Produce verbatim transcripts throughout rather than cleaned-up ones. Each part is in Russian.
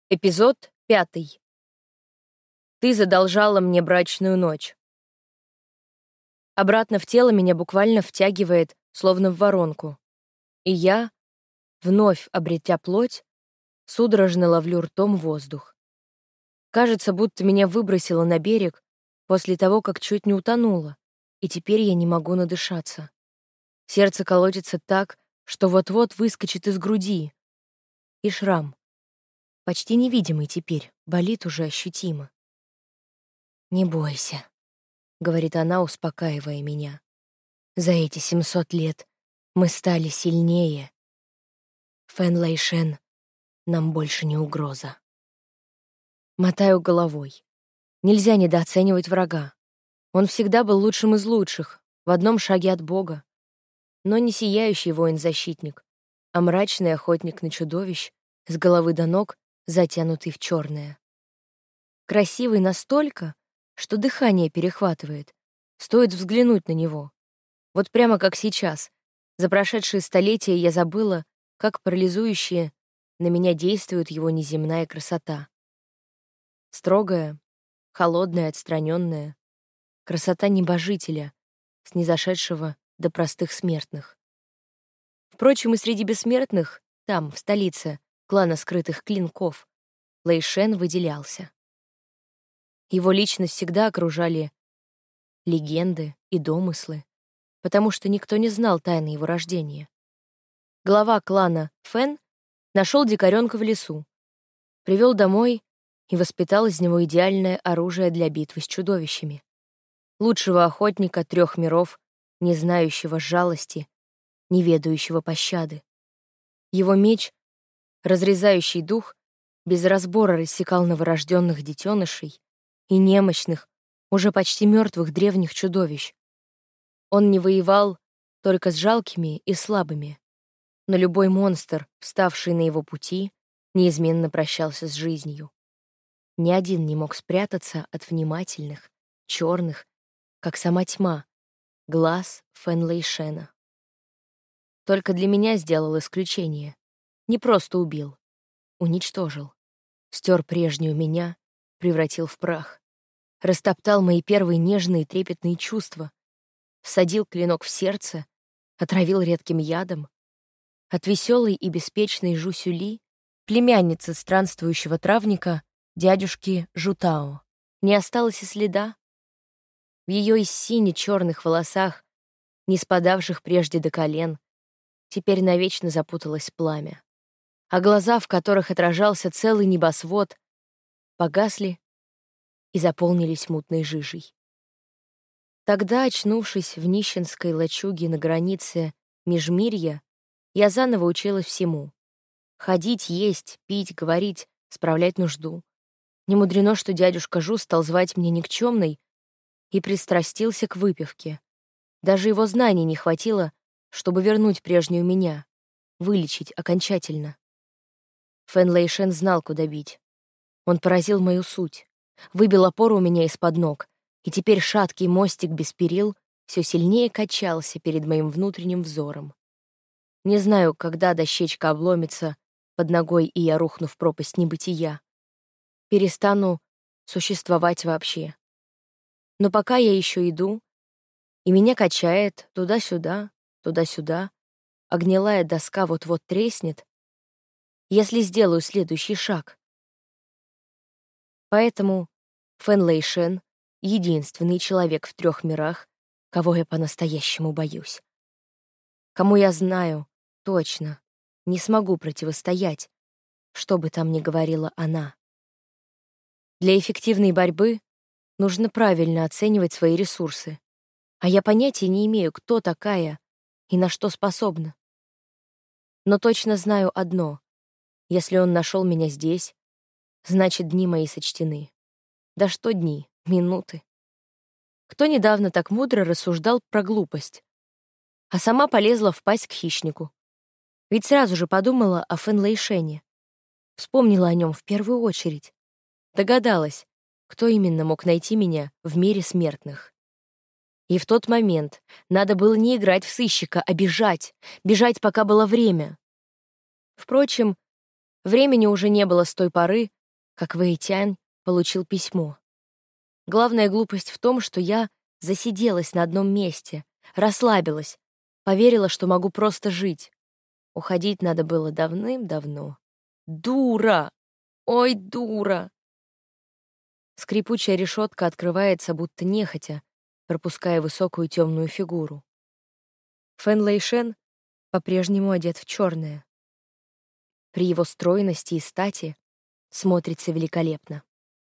Эпизод пятый. Ты задолжала мне брачную ночь. Обратно в тело меня буквально втягивает, словно в воронку. И я, вновь обретя плоть, судорожно ловлю ртом воздух. Кажется, будто меня выбросило на берег после того, как чуть не утонула, и теперь я не могу надышаться. Сердце колотится так, что вот-вот выскочит из груди. И шрам, почти невидимый теперь, болит уже ощутимо. «Не бойся», — говорит она, успокаивая меня. «За эти семьсот лет мы стали сильнее. Фэн Лэйшэн нам больше не угроза». Мотаю головой. Нельзя недооценивать врага. Он всегда был лучшим из лучших, в одном шаге от Бога. Но не сияющий воин-защитник, а мрачный охотник на чудовищ, с головы до ног, затянутый в черное. Красивый настолько, что дыхание перехватывает. Стоит взглянуть на него. Вот прямо как сейчас. За прошедшие столетия я забыла, как парализующие на меня действует его неземная красота. Строгая, холодная, отстраненная. Красота небожителя, снизошедшего до простых смертных. Впрочем, и среди бессмертных, там, в столице, клана скрытых клинков, Лэйшэн выделялся. Его личность всегда окружали легенды и домыслы, потому что никто не знал тайны его рождения. Глава клана Фэн нашел дикаренка в лесу, привел домой и воспитал из него идеальное оружие для битвы с чудовищами. Лучшего охотника трех миров, не знающего жалости, не ведающего пощады. Его меч, разрезающий дух, без разбора рассекал новорожденных детенышей и немощных, уже почти мертвых древних чудовищ. Он не воевал только с жалкими и слабыми, но любой монстр, вставший на его пути, неизменно прощался с жизнью. Ни один не мог спрятаться от внимательных, черных, как сама тьма, глаз Фэн Лэйшэна. Только для меня сделал исключение. Не просто убил, уничтожил. Стер прежнюю меня, превратил в прах. Растоптал мои первые нежные трепетные чувства. Всадил клинок в сердце, отравил редким ядом. От веселой и беспечной Жусюли, племянницы странствующего травника, дядюшки Жутао, не осталось и следа. В ее из сине-черных волосах, не спадавших прежде до колен, теперь навечно запуталось пламя. А глаза, в которых отражался целый небосвод, погасли и заполнились мутной жижей. Тогда, очнувшись в нищенской лачуге на границе Межмирья, я заново училась всему. Ходить, есть, пить, говорить, справлять нужду. Не мудрено, что дядюшка Жу стал звать меня никчемной и пристрастился к выпивке. Даже его знаний не хватило, чтобы вернуть прежнюю меня, вылечить окончательно. Фэн Лэйшэн знал, куда бить. Он поразил мою суть, выбил опору у меня из-под ног, и теперь шаткий мостик без перил все сильнее качался перед моим внутренним взором. Не знаю, когда дощечка обломится под ногой, и я рухну в пропасть небытия. Перестану существовать вообще. Но пока я еще иду, и меня качает туда-сюда, туда-сюда, а гнилая доска вот-вот треснет, если сделаю следующий шаг. Поэтому Фэн Лэйшэн — единственный человек в трех мирах, кого я по-настоящему боюсь. Кому я знаю, точно, не смогу противостоять, что бы там ни говорила она. Для эффективной борьбы нужно правильно оценивать свои ресурсы, а я понятия не имею, кто такая и на что способна. Но точно знаю одно: если он нашел меня здесь, значит, дни мои сочтены. Да что дни, минуты. Кто недавно так мудро рассуждал про глупость, а сама полезла в пасть к хищнику? Ведь сразу же подумала о Фэн Лэйшэне. Вспомнила о нем в первую очередь. Догадалась, кто именно мог найти меня в мире смертных. И в тот момент надо было не играть в сыщика, а бежать, бежать, пока было время. Впрочем, времени уже не было с той поры, как Вэй Тянь получил письмо. Главная глупость в том, что я засиделась на одном месте, расслабилась, поверила, что могу просто жить. Уходить надо было давным-давно. Дура! Ой, дура! Скрипучая решетка открывается, будто нехотя, пропуская высокую темную фигуру. Фэн Лэйшэн по-прежнему одет в черное. При его стройности и стати смотрится великолепно.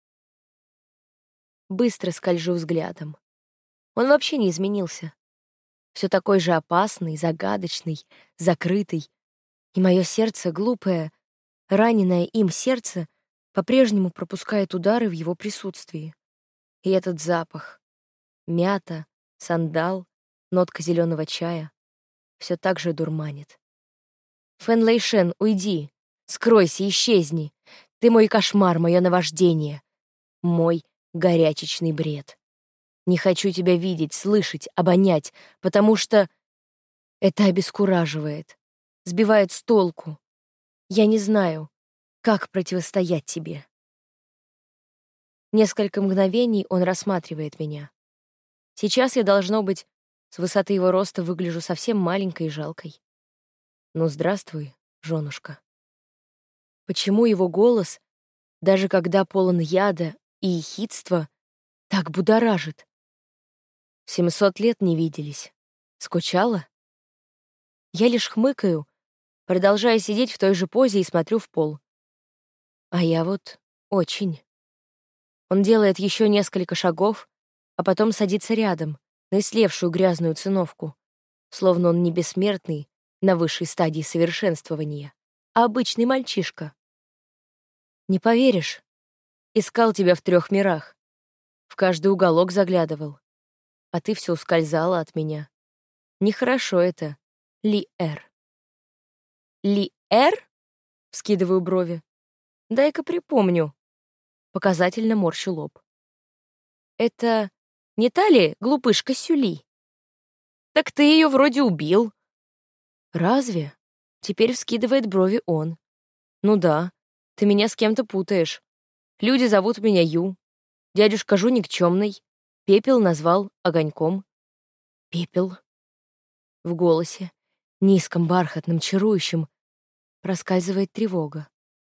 Быстро скольжу взглядом. Он вообще не изменился. Все такой же опасный, загадочный, закрытый. И мое сердце, глупое, раненое им сердце, по-прежнему пропускает удары в его присутствии. И этот запах. Мята, сандал, нотка зеленого чая. Все так же дурманит. Фэн Лэйшэн, уйди. Скройся, исчезни. Ты мой кошмар, мое наваждение. Мой горячечный бред. Не хочу тебя видеть, слышать, обонять, потому что это обескураживает, сбивает с толку. Я не знаю, как противостоять тебе. Несколько мгновений он рассматривает меня. Сейчас я, должно быть, с высоты его роста выгляжу совсем маленькой и жалкой. Ну, здравствуй, женушка. Почему его голос, даже когда полон яда и ехидства, так будоражит? Семьсот лет не виделись. Скучала? Я лишь хмыкаю, продолжая сидеть в той же позе и смотрю в пол. А я вот очень. Он делает еще несколько шагов, а потом садится рядом, на ислевшую грязную циновку, словно он не бессмертный на высшей стадии совершенствования, а обычный мальчишка. Не поверишь, искал тебя в трех мирах, в каждый уголок заглядывал, а ты все ускользала от меня. Нехорошо это, Ли-Эр. Ли-Эр? Вскидываю брови. Дай-ка припомню. Показательно морщу лоб. Это не та ли глупышка Сюли? Так ты ее вроде убил. Разве? Теперь вскидывает брови он. Ну да, ты меня с кем-то путаешь. Люди зовут меня Ю. Дядюшка Жу никчемный. Пепел назвал огоньком. Пепел. В голосе, низком, бархатном, чарующем, проскальзывает тревога.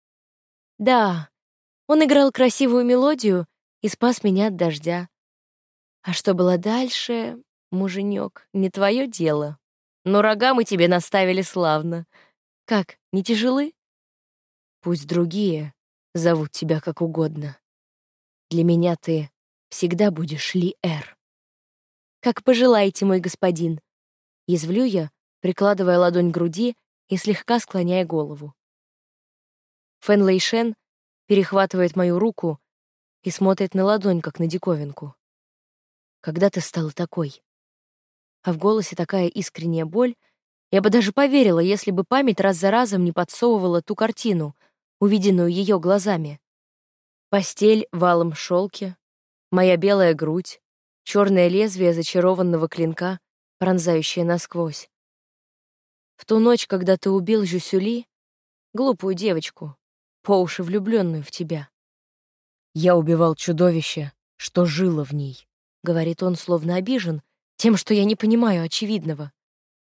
Да, он играл красивую мелодию и спас меня от дождя. А что было дальше, муженек, не твое дело. Но рога мы тебе наставили славно. Как, не тяжелы? Пусть другие зовут тебя как угодно. Для меня ты всегда будешь Ли-Эр. Как пожелаете, мой господин. Язвлю я, прикладывая ладонь к груди и слегка склоняя голову. Фэн Лэйшэн перехватывает мою руку и смотрит на ладонь, как на диковинку. Когда ты стала такой? А в голосе такая искренняя боль, я бы даже поверила, если бы память раз за разом не подсовывала ту картину, увиденную ее глазами. Постель в алом шелке, моя белая грудь, черное лезвие зачарованного клинка, пронзающее насквозь. В ту ночь, когда ты убил Жюсюли, глупую девочку, по уши влюбленную в тебя. Я убивал чудовище, что жило в ней, говорит он, словно обижен тем, что я не понимаю очевидного.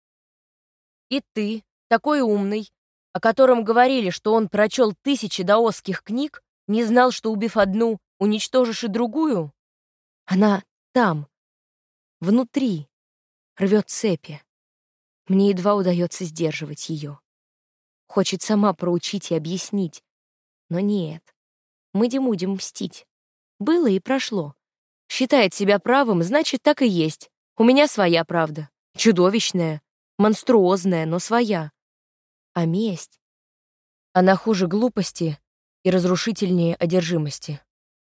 И ты, такой умный, о котором говорили, что он прочел тысячи даосских книг, не знал, что, убив одну, уничтожишь и другую? Она там, внутри, рвет цепи. Мне едва удается сдерживать ее. Хочет сама проучить и объяснить. Но нет. Мыди-муди мстить. Было и прошло. Считает себя правым, значит, так и есть. У меня своя правда. Чудовищная, монструозная, но своя. А месть? Она хуже глупости и разрушительнее одержимости.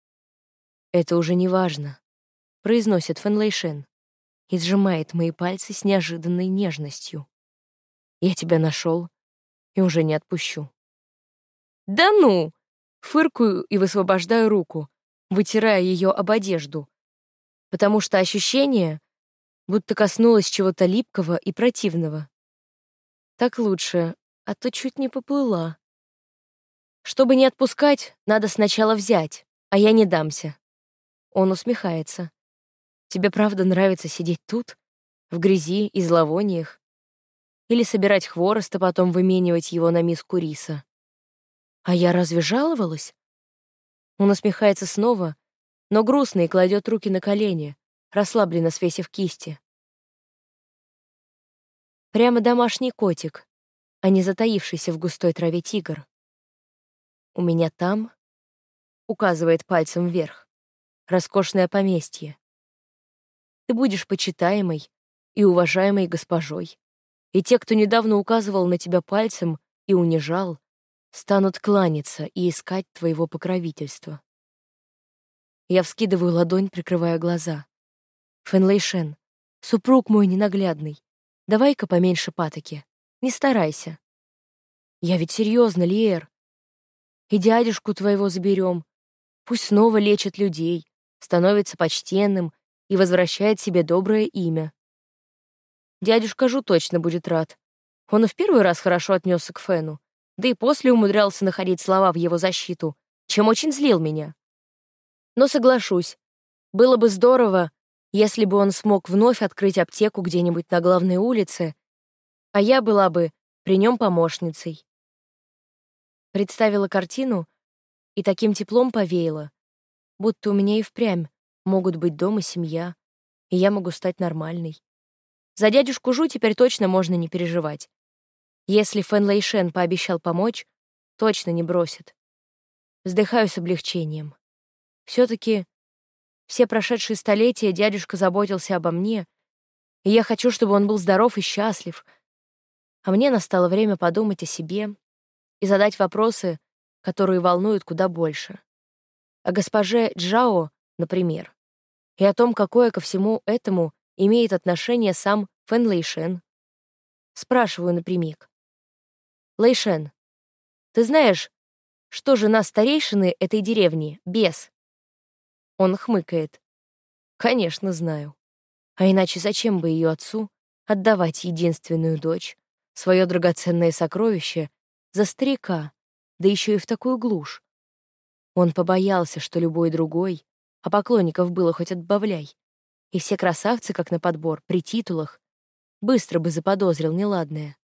Это уже не важно, произносит Фэн Лэйшэн и сжимает мои пальцы с неожиданной нежностью. Я тебя нашел и уже не отпущу. Да ну! Фыркаю и высвобождаю руку, вытирая ее об одежду, потому что ощущение, будто коснулось чего-то липкого и противного. Так лучше, а то чуть не поплыла. Чтобы не отпускать, надо сначала взять, а я не дамся. Он усмехается. Тебе правда нравится сидеть тут, в грязи и зловониях? Или собирать хворост, а потом выменивать его на миску риса? А я разве жаловалась? Он усмехается снова, но грустно и кладет руки на колени, расслабленно свесив кисти. Прямо домашний котик, а не затаившийся в густой траве тигр. У меня там, указывает пальцем вверх, роскошное поместье. Ты будешь почитаемой и уважаемой госпожой, и те, кто недавно указывал на тебя пальцем и унижал, станут кланяться и искать твоего покровительства. Я вскидываю ладонь, прикрывая глаза. Фэнлэйшен, супруг мой ненаглядный, давай-ка поменьше патоки, не старайся. Я ведь серьезно, Лиэр. И дядюшку твоего заберем. Пусть снова лечит людей, становится почтенным и возвращает себе доброе имя. Дядюшка Жу точно будет рад. Он и в первый раз хорошо отнесся к Фену, да и после умудрялся находить слова в его защиту, чем очень злил меня. Но соглашусь, было бы здорово, если бы он смог вновь открыть аптеку где-нибудь на главной улице, а я была бы при нем помощницей. Представила картину и таким теплом повеяла, будто у меня и впрямь могут быть дома семья, и я могу стать нормальной. За дядюшку Жу теперь точно можно не переживать. Если Фэнлэйшен пообещал помочь, точно не бросит. Вздыхаю с облегчением. Все-таки все прошедшие столетия дядюшка заботился обо мне, и я хочу, чтобы он был здоров и счастлив. А мне настало время подумать о себе и задать вопросы, которые волнуют куда больше. О госпоже Джао, например, и о том, какое ко всему этому имеет отношение сам Фэнлэйшен. Спрашиваю напрямик. Лэйшен, ты знаешь, что жена старейшины этой деревни — бес? Он хмыкает. Конечно, знаю. А иначе зачем бы ее отцу отдавать единственную дочь, свое драгоценное сокровище, за старика, да еще и в такую глушь? Он побоялся, что любой другой, а поклонников было хоть отбавляй, и все красавцы, как на подбор, при титулах, быстро бы заподозрил неладное.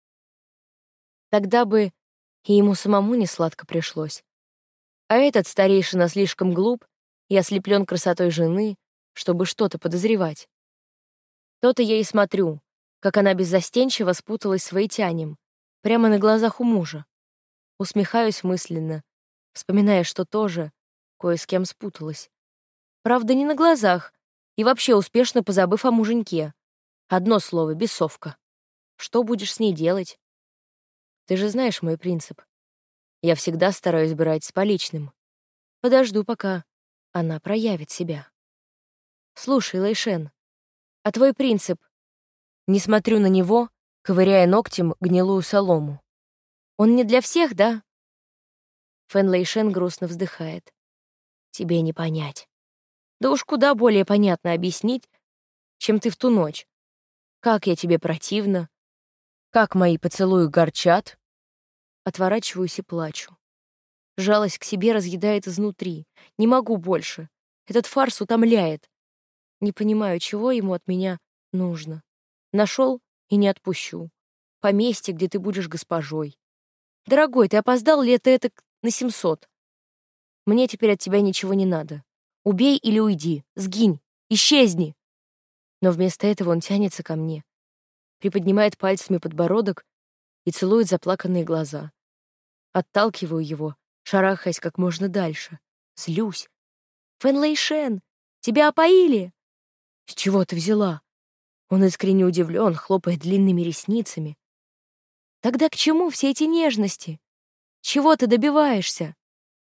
Тогда бы и ему самому несладко пришлось. А этот старейшина слишком глуп и ослеплен красотой жены, чтобы что-то подозревать. То-то я и смотрю, как она беззастенчиво спуталась с Вэйтянем, прямо на глазах у мужа. Усмехаюсь мысленно, вспоминая, что тоже кое с кем спуталась. Правда, не на глазах, и вообще успешно позабыв о муженьке. Одно слово — бесовка. Что будешь с ней делать? Ты же знаешь мой принцип. Я всегда стараюсь брать с поличным. Подожду, пока она проявит себя. Слушай, Лэйшен, а твой принцип? Не смотрю на него, ковыряя ногтем гнилую солому. Он не для всех, да? Фэн Лэйшен грустно вздыхает. Тебе не понять. Да уж куда более понятно объяснить, чем ты в ту ночь. Как я тебе противна, как мои поцелуи горчат. Отворачиваюсь и плачу. Жалость к себе разъедает изнутри. Не могу больше. Этот фарс утомляет. Не понимаю, чего ему от меня нужно. Нашел и не отпущу. Поместье, где ты будешь госпожой. Дорогой, ты опоздал лет этак на семьсот. Мне теперь от тебя ничего не надо. Убей или уйди. Сгинь. Исчезни. Но вместо этого он тянется ко мне, приподнимает пальцами подбородок и целует заплаканные глаза. Отталкиваю его, шарахаясь как можно дальше. Злюсь. Фэн Лэйшен, тебя опоили? С чего ты взяла? Он искренне удивлен, хлопает длинными ресницами. Тогда к чему все эти нежности? Чего ты добиваешься?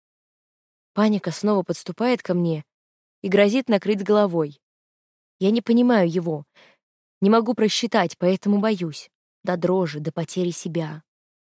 Паника снова подступает ко мне и грозит накрыть головой. Я не понимаю его, не могу просчитать, поэтому боюсь. До дрожи, до потери себя.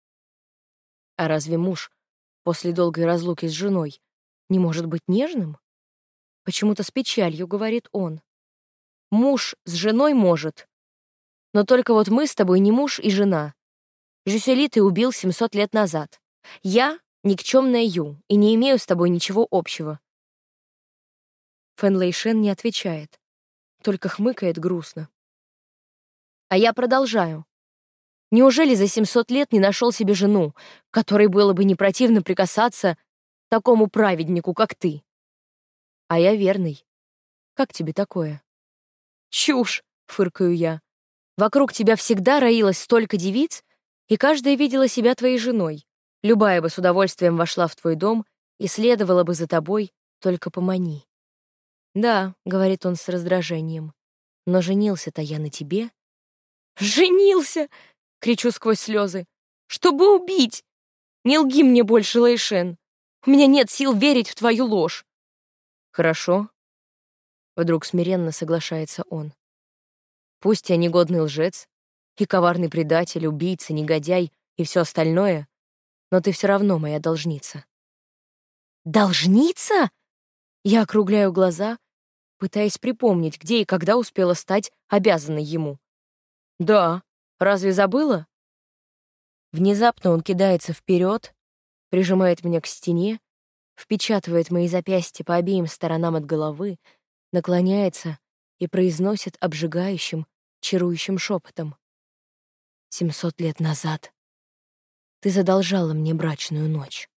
А разве муж после долгой разлуки с женой не может быть нежным? Почему-то с печалью говорит он. Муж с женой может. Но только вот мы с тобой не муж и жена. Жюсели ты убил семьсот лет назад. Я Никчемная Ю, и не имею с тобой ничего общего. Фэн Лэйшэн не отвечает, только хмыкает грустно. А я продолжаю. Неужели за семьсот лет не нашел себе жену, которой было бы не противно прикасаться такому праведнику, как ты? А я верный. Как тебе такое? Чушь, фыркаю я. Вокруг тебя всегда роилось столько девиц, и каждая видела себя твоей женой. Любая бы с удовольствием вошла в твой дом и следовала бы за тобой, только помани. Да, говорит он с раздражением, но женился-то я на тебе. Женился! Кричу сквозь слезы. Чтобы убить! Не лги мне больше, Лэйшэн. У меня нет сил верить в твою ложь. Хорошо. Вдруг смиренно соглашается он. Пусть я негодный лжец и коварный предатель, убийца, негодяй и все остальное, но ты все равно моя должница. Должница? Я округляю глаза, пытаясь припомнить, где и когда успела стать обязанной ему. Да, разве забыла? Внезапно он кидается вперед, прижимает меня к стене, впечатывает мои запястья по обеим сторонам от головы, наклоняется и произносит обжигающим, чарующим шепотом. «Семьсот лет назад ты задолжала мне брачную ночь».